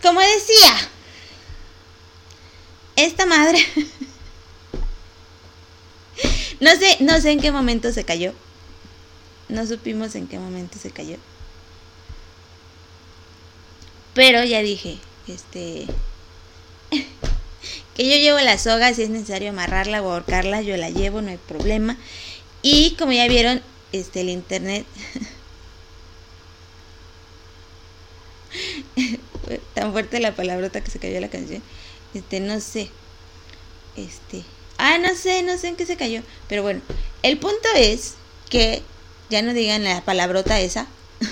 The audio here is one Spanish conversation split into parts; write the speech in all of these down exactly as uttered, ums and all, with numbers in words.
como decía, esta madre, no sé, no sé en qué momento se cayó. No supimos en qué momento se cayó. Pero ya dije, este, que yo llevo la soga, si es necesario amarrarla o ahorcarla, yo la llevo, no hay problema. Y como ya vieron, este, el internet tan fuerte la palabrota que se cayó la canción. Este, no sé. Este. Ah, no sé, no sé en qué se cayó. Pero bueno, el punto es que ya no digan la palabrota esa.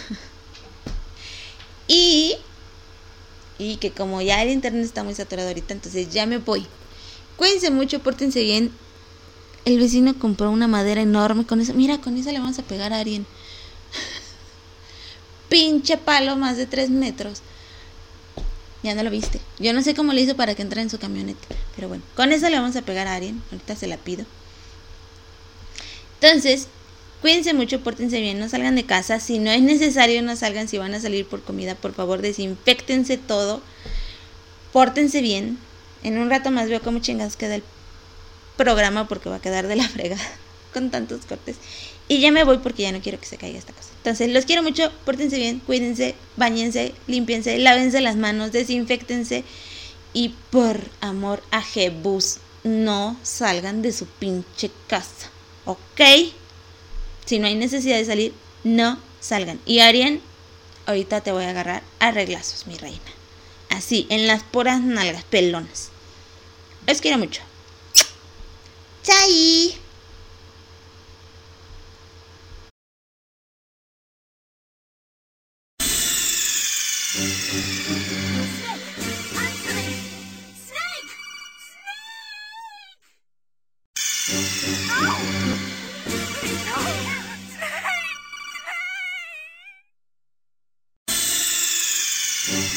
y. Y que como ya el internet está muy saturado ahorita, entonces ya me voy. Cuídense mucho, pórtense bien. El vecino compró una madera enorme con eso. Mira, con eso le vamos a pegar a Arien. Pinche palo más de tres metros. Ya no lo viste. Yo no sé cómo le hizo para que entrara en su camioneta. Pero bueno, con eso le vamos a pegar a Arien. Ahorita se la pido. Entonces, cuídense mucho, pórtense bien, no salgan de casa. Si no es necesario, no salgan. Si van a salir por comida, por favor, desinféctense todo. Pórtense bien. En un rato más veo cómo chingados queda el programa, porque va a quedar de la fregada con tantos cortes. Y ya me voy porque ya no quiero que se caiga esta cosa. Entonces, los quiero mucho, pórtense bien, cuídense, báñense, límpiense, lávense las manos, desinféctense. Y por amor a Jebus, no salgan de su pinche casa, ¿ok? Si no hay necesidad de salir, no salgan. Y Arien, ahorita te voy a agarrar a reglazos, mi reina. Así, en las puras nalgas, pelonas. Los quiero mucho. ¡Chai! Snake! I'm coming! Snake! Snake! Oh!